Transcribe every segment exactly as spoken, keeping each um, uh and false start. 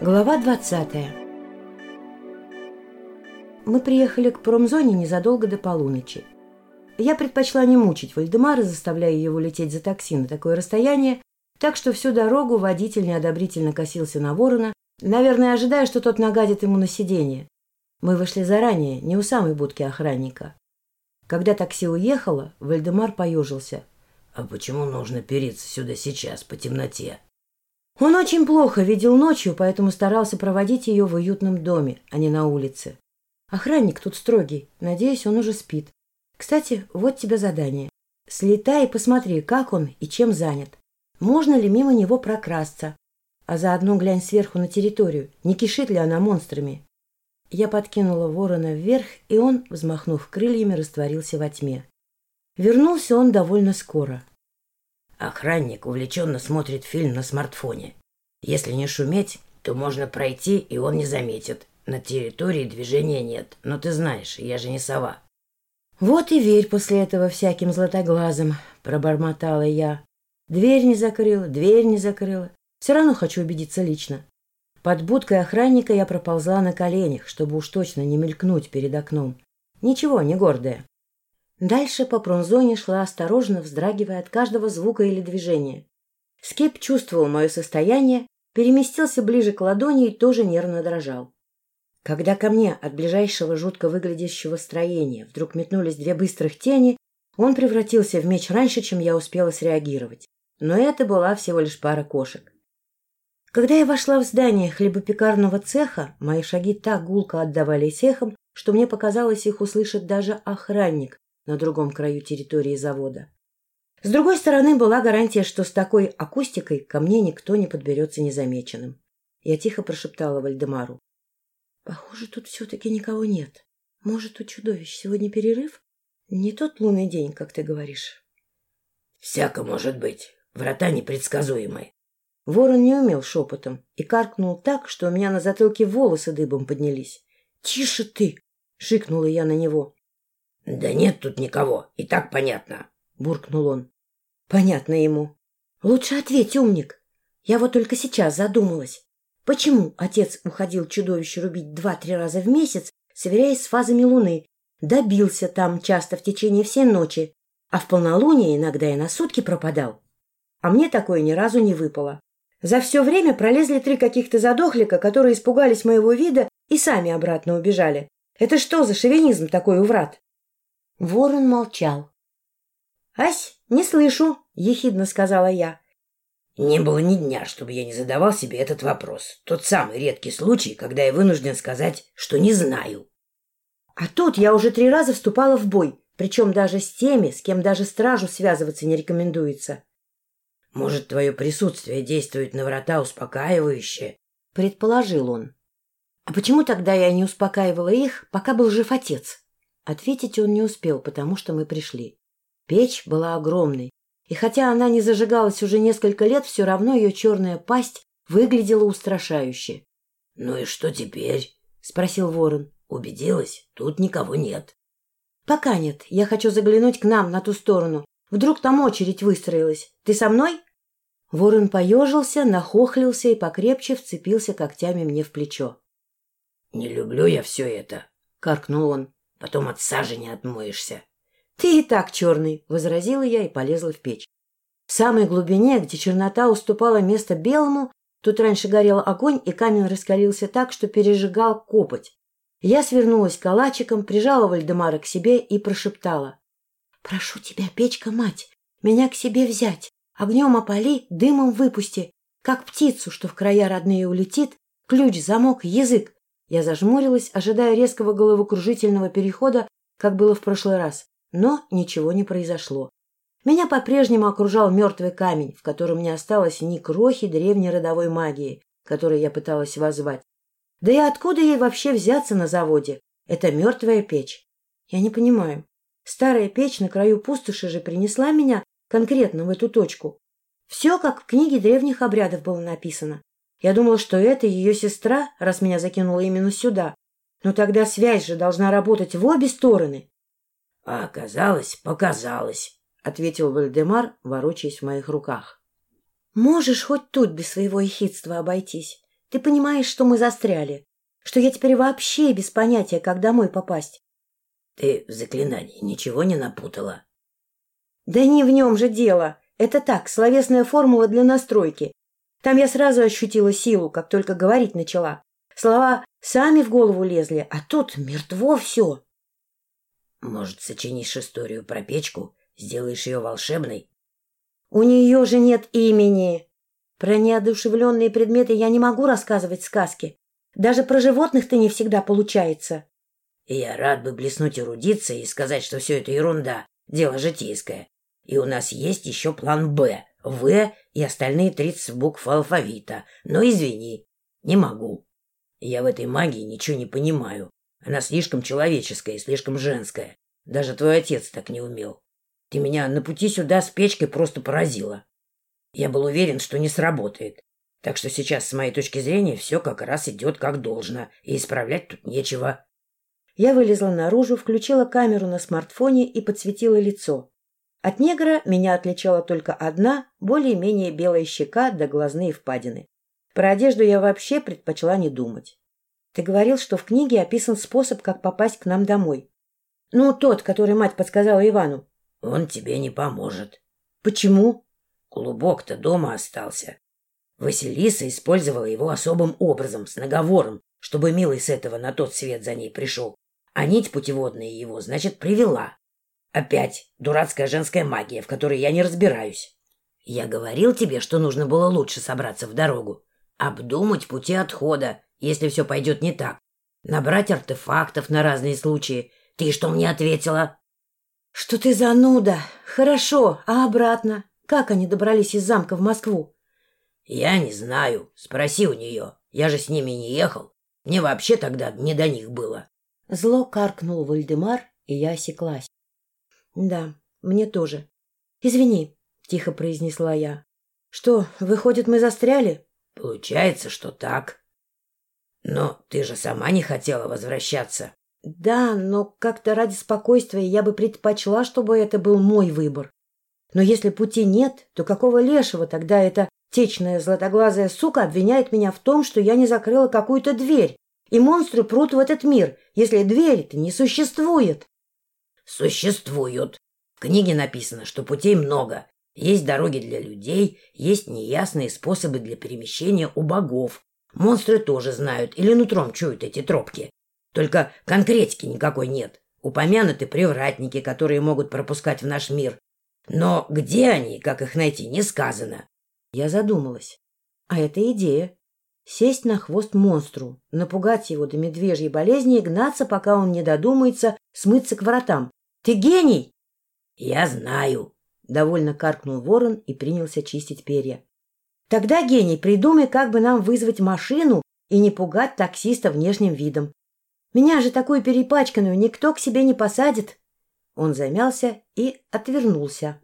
Глава двадцатая. Мы приехали к промзоне незадолго до полуночи. Я предпочла не мучить Вальдемара, заставляя его лететь за такси на такое расстояние, так что всю дорогу водитель неодобрительно косился на ворона, наверное, ожидая, что тот нагадит ему на сиденье. Мы вышли заранее, не у самой будки охранника. Когда такси уехало, Вальдемар поежился. — А почему нужно переться сюда сейчас, по темноте? Он очень плохо видел ночью, поэтому старался проводить ее в уютном доме, а не на улице. Охранник тут строгий, надеюсь, он уже спит. Кстати, вот тебе задание. Слетай и посмотри, как он и чем занят. Можно ли мимо него прокрасться? А заодно глянь сверху на территорию, не кишит ли она монстрами. Я подкинула ворона вверх, и он, взмахнув крыльями, растворился во тьме. Вернулся он довольно скоро. Охранник увлеченно смотрит фильм на смартфоне. Если не шуметь, то можно пройти, и он не заметит. На территории движения нет, но ты знаешь, я же не сова. Вот и верь после этого всяким златоглазым, пробормотала я. Дверь не закрыла, дверь не закрыла. Все равно хочу убедиться лично. Под будкой охранника я проползла на коленях, чтобы уж точно не мелькнуть перед окном. Ничего, не гордая. Дальше по промзоне шла осторожно, вздрагивая от каждого звука или движения. Скип чувствовал мое состояние, переместился ближе к ладони и тоже нервно дрожал. Когда ко мне от ближайшего жутко выглядящего строения вдруг метнулись две быстрых тени, он превратился в меч раньше, чем я успела среагировать. Но это была всего лишь пара кошек. Когда я вошла в здание хлебопекарного цеха, мои шаги так гулко отдавались эхом, что мне показалось, их услышит даже охранник на другом краю территории завода. С другой стороны, была гарантия, что с такой акустикой ко мне никто не подберется незамеченным. Я тихо прошептала Вальдемару. — Похоже, тут все-таки никого нет. Может, у чудовищ сегодня перерыв? Не тот лунный день, как ты говоришь. — Всяко может быть. Врата непредсказуемые. Ворон не умел шепотом и каркнул так, что у меня на затылке волосы дыбом поднялись. — Тише ты! — шикнула я на него. — Да нет тут никого, и так понятно, — буркнул он. — Понятно ему. — Лучше ответь, умник. Я вот только сейчас задумалась. Почему отец уходил чудовище рубить два-три раза в месяц, сверяясь с фазами луны, добился там часто в течение всей ночи, а в полнолуние иногда и на сутки пропадал? А мне такое ни разу не выпало. За все время пролезли три каких-то задохлика, которые испугались моего вида и сами обратно убежали. Это что за шовинизм такой у врат? Ворон молчал. — Ась, не слышу, — ехидно сказала я. — Не было ни дня, чтобы я не задавал себе этот вопрос. Тот самый редкий случай, когда я вынужден сказать, что не знаю. А тут я уже три раза вступала в бой, причем даже с теми, с кем даже стражу связываться не рекомендуется. — Может, твое присутствие действует на врата успокаивающе? — предположил он. — А почему тогда я не успокаивала их, пока был жив отец? Ответить он не успел, потому что мы пришли. Печь была огромной, и хотя она не зажигалась уже несколько лет, все равно ее черная пасть выглядела устрашающе. — Ну и что теперь? — спросил ворон. — Убедилась, тут никого нет. — Пока нет. Я хочу заглянуть к нам на ту сторону. Вдруг там очередь выстроилась. Ты со мной? Ворон поежился, нахохлился и покрепче вцепился когтями мне в плечо. — Не люблю я все это, — каркнул он. — Потом от сажи не отмоешься. — Ты и так черный, — возразила я и полезла в печь. В самой глубине, где чернота уступала место белому, тут раньше горел огонь, и камень раскалился так, что пережигал копоть. Я свернулась калачиком, прижала Вальдемара к себе и прошептала. — Прошу тебя, печка-мать, меня к себе взять. Огнем опали, дымом выпусти. Как птицу, что в края родные улетит, ключ, замок, язык. Я зажмурилась, ожидая резкого головокружительного перехода, как было в прошлый раз. Но ничего не произошло. Меня по-прежнему окружал мертвый камень, в котором не осталось ни крохи древней родовой магии, которой я пыталась воззвать. Да и откуда ей вообще взяться на заводе? Это мертвая печь. Я не понимаю. Старая печь на краю пустоши же принесла меня конкретно в эту точку. Все, как в книге древних обрядов было написано. Я думала, что это ее сестра, раз меня закинула именно сюда. Но тогда связь же должна работать в обе стороны. — А оказалось, показалось, — ответил Вальдемар, ворочаясь в моих руках. — Можешь хоть тут без своего ехидства обойтись. Ты понимаешь, что мы застряли? Что я теперь вообще без понятия, как домой попасть? Ты в заклинании ничего не напутала? Да не в нем же дело. Это так, словесная формула для настройки. Там я сразу ощутила силу, как только говорить начала. Слова сами в голову лезли, а тут мертво все. Может, сочинишь историю про печку, сделаешь ее волшебной? У нее же нет имени. Про неодушевленные предметы я не могу рассказывать сказки. Даже про животных-то не всегда получается. Я рад бы блеснуть эрудицией и сказать, что все это ерунда, дело житейское. И у нас есть еще план «Б», «В» и остальные тридцать букв алфавита. Но извини, не могу. Я в этой магии ничего не понимаю. Она слишком человеческая и слишком женская. Даже твой отец так не умел. Ты меня на пути сюда с печкой просто поразила. Я был уверен, что не сработает. Так что сейчас, с моей точки зрения, все как раз идет как должно, и исправлять тут нечего. Я вылезла наружу, включила камеру на смартфоне и подсветила лицо. От негра меня отличала только одна, более-менее белая щека да глазные впадины. Про одежду я вообще предпочла не думать. Ты говорил, что в книге описан способ, как попасть к нам домой. Ну, тот, который мать подсказала Ивану. Он тебе не поможет. Почему? Клубок-то дома остался. Василиса использовала его особым образом, с наговором, чтобы милый с этого на тот свет за ней пришел. А нить путеводная его, значит, привела. Опять дурацкая женская магия, в которой я не разбираюсь. Я говорил тебе, что нужно было лучше собраться в дорогу. Обдумать пути отхода, если все пойдет не так. Набрать артефактов на разные случаи. Ты что мне ответила? Что ты зануда. Хорошо, а обратно? Как они добрались из замка в Москву? Я не знаю. Спроси у нее. Я же с ними не ехал. Мне вообще тогда не до них было. Зло каркнул Вальдемар, и я осеклась. Да, мне тоже. Извини, тихо произнесла я. Что, выходит, мы застряли? Получается, что так. Но ты же сама не хотела возвращаться. Да, но как-то ради спокойствия я бы предпочла, чтобы это был мой выбор. Но если пути нет, то какого лешего тогда эта течная златоглазая сука обвиняет меня в том, что я не закрыла какую-то дверь, и монстры прут в этот мир, если двери-то не существует? Существуют. В книге написано, что путей много. Есть дороги для людей, есть неясные способы для перемещения у богов. Монстры тоже знают или нутром чуют эти тропки. Только конкретики никакой нет. Упомянуты привратники, которые могут пропускать в наш мир. Но где они, как их найти, не сказано. Я задумалась. А это идея. Сесть на хвост монстру, напугать его до медвежьей болезни и гнаться, пока он не додумается смыться к воротам. Ты гений! Я знаю. Довольно каркнул ворон и принялся чистить перья. Тогда, гений, придумай, как бы нам вызвать машину и не пугать таксиста внешним видом. Меня же такую перепачканную никто к себе не посадит. Он замялся и отвернулся.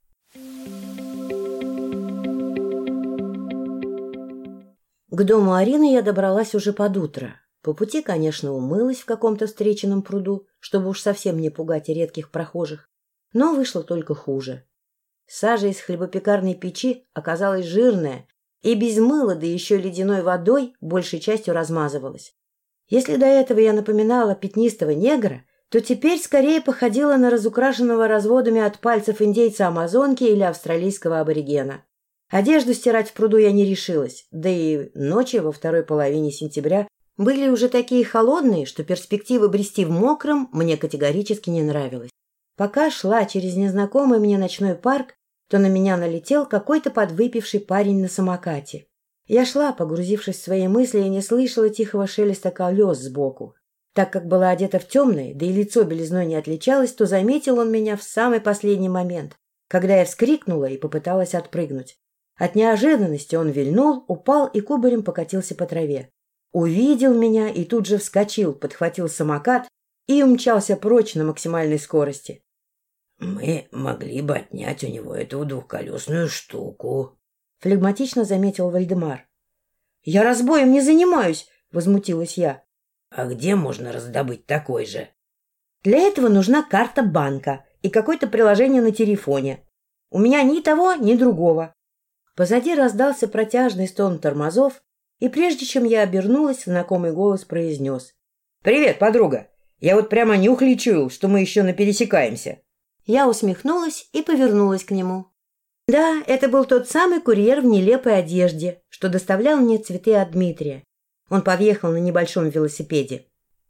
К дому Арины я добралась уже под утро. По пути, конечно, умылась в каком-то встреченном пруду, чтобы уж совсем не пугать редких прохожих. Но вышло только хуже. Сажа из хлебопекарной печи оказалась жирная и без мыла, да еще ледяной водой, большей частью размазывалась. Если до этого я напоминала пятнистого негра, то теперь скорее походила на разукрашенного разводами от пальцев индейца-амазонки или австралийского аборигена. Одежду стирать в пруду я не решилась, да и ночи во второй половине сентября были уже такие холодные, что перспектива брести в мокром мне категорически не нравилась. Пока шла через незнакомый мне ночной парк, то на меня налетел какой-то подвыпивший парень на самокате. Я шла, погрузившись в свои мысли, и не слышала тихого шелеста колес сбоку. Так как была одета в темное, да и лицо белизной не отличалось, то заметил он меня в самый последний момент, когда я вскрикнула и попыталась отпрыгнуть. От неожиданности он вильнул, упал и кубарем покатился по траве. Увидел меня и тут же вскочил, подхватил самокат и умчался прочь на максимальной скорости. — Мы могли бы отнять у него эту двухколесную штуку, — флегматично заметил Вальдемар. — Я разбоем не занимаюсь, — возмутилась я. — А где можно раздобыть такой же? — Для этого нужна карта банка и какое-то приложение на телефоне. У меня ни того, ни другого. Позади раздался протяжный стон тормозов, И прежде чем я обернулась, знакомый голос произнес: «Привет, подруга! Я вот прямо нюхли чуял, что мы еще напересекаемся». Я усмехнулась и повернулась к нему. Да, это был тот самый курьер в нелепой одежде, что доставлял мне цветы от Дмитрия. Он подъехал на небольшом велосипеде.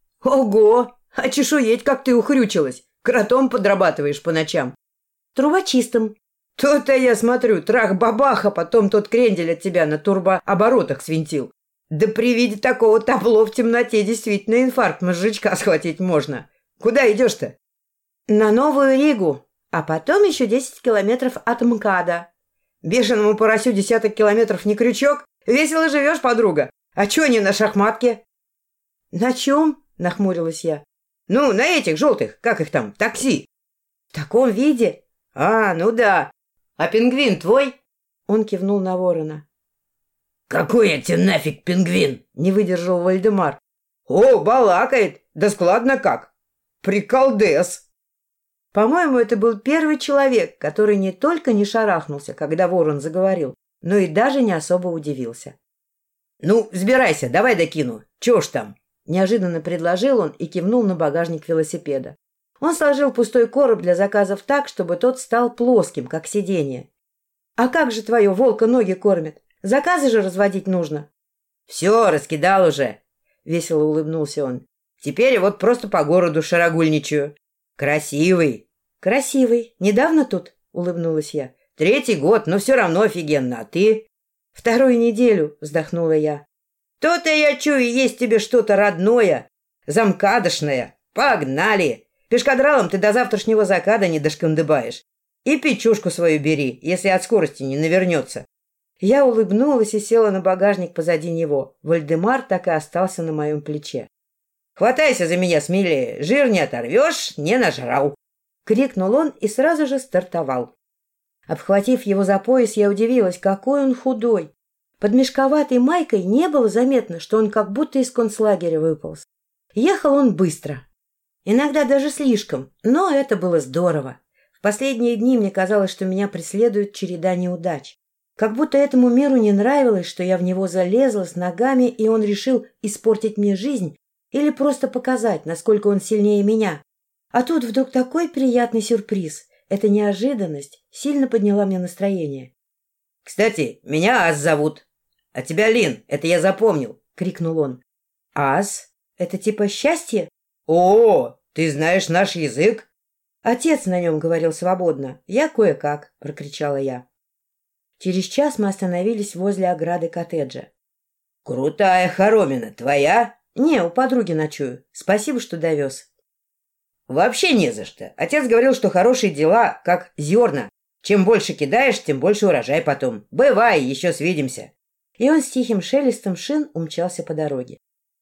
«Ого! А чешуеть, как ты ухрючилась! Кротом подрабатываешь по ночам!» «Трубочистом». «То-то я смотрю, трах-бабах, а потом тот крендель от тебя на турбооборотах свинтил. Да при виде такого табло в темноте действительно инфаркт мозжечка схватить можно. Куда идешь-то?» «На Новую Ригу, а потом еще десять километров от МКАДа». «Бешеному поросю десяток километров не крючок? Весело живешь, подруга. А чё не на шахматке?» «На чем?» — нахмурилась я. «Ну, на этих желтых, как их там, такси». «В таком виде?» «А, ну да. А пингвин твой?» Он кивнул на ворона. «Какой я тебе нафиг пингвин?» — не выдержал Вальдемар. «О, балакает! Да складно как! Приколдес!» По-моему, это был первый человек, который не только не шарахнулся, когда ворон заговорил, но и даже не особо удивился. «Ну, взбирайся, давай докину. Чего ж там?» — неожиданно предложил он и кивнул на багажник велосипеда. Он сложил пустой короб для заказов так, чтобы тот стал плоским, как сиденье. «А как же твое волка ноги кормят? Заказы же разводить нужно». «Все, раскидал уже», — весело улыбнулся он. «Теперь вот просто по городу шарагульничаю. Красивый». «Красивый. Недавно тут?» — улыбнулась я. «Третий год, но все равно офигенно. А ты?» «Вторую неделю», — вздохнула я. «То-то я чую, есть тебе что-то родное, замкадошное. Погнали! Пешкадралом ты до завтрашнего заката не дошкандыбаешь. И печушку свою бери, если от скорости не навернется». Я улыбнулась и села на багажник позади него. Вальдемар так и остался на моем плече. «Хватайся за меня смелее, жир не оторвешь, не нажрал!» — крикнул он и сразу же стартовал. Обхватив его за пояс, я удивилась, какой он худой. Под мешковатой майкой не было заметно, что он как будто из концлагеря выполз. Ехал он быстро. Иногда даже слишком, но это было здорово. В последние дни мне казалось, что меня преследует череда неудач. Как будто этому миру не нравилось, что я в него залезла с ногами, и он решил испортить мне жизнь или просто показать, насколько он сильнее меня. А тут вдруг такой приятный сюрприз. Эта неожиданность сильно подняла мне настроение. «Кстати, меня Ас зовут. А тебя Лин, это я запомнил», — крикнул он. «Ас? Это типа счастье?» «О, ты знаешь наш язык?» «Отец на нем говорил свободно. Я кое-как», — прокричала я. Через час мы остановились возле ограды коттеджа. «Крутая хоромина, твоя?» «Не, у подруги ночую. Спасибо, что довез». «Вообще не за что. Отец говорил, что хорошие дела, как зерна. Чем больше кидаешь, тем больше урожай потом. Бывай, еще свидимся». И он с тихим шелестом шин умчался по дороге.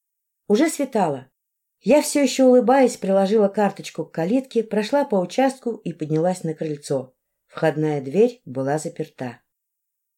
Уже светало. Я все еще улыбаясь приложила карточку к калитке, прошла по участку и поднялась на крыльцо. Входная дверь была заперта.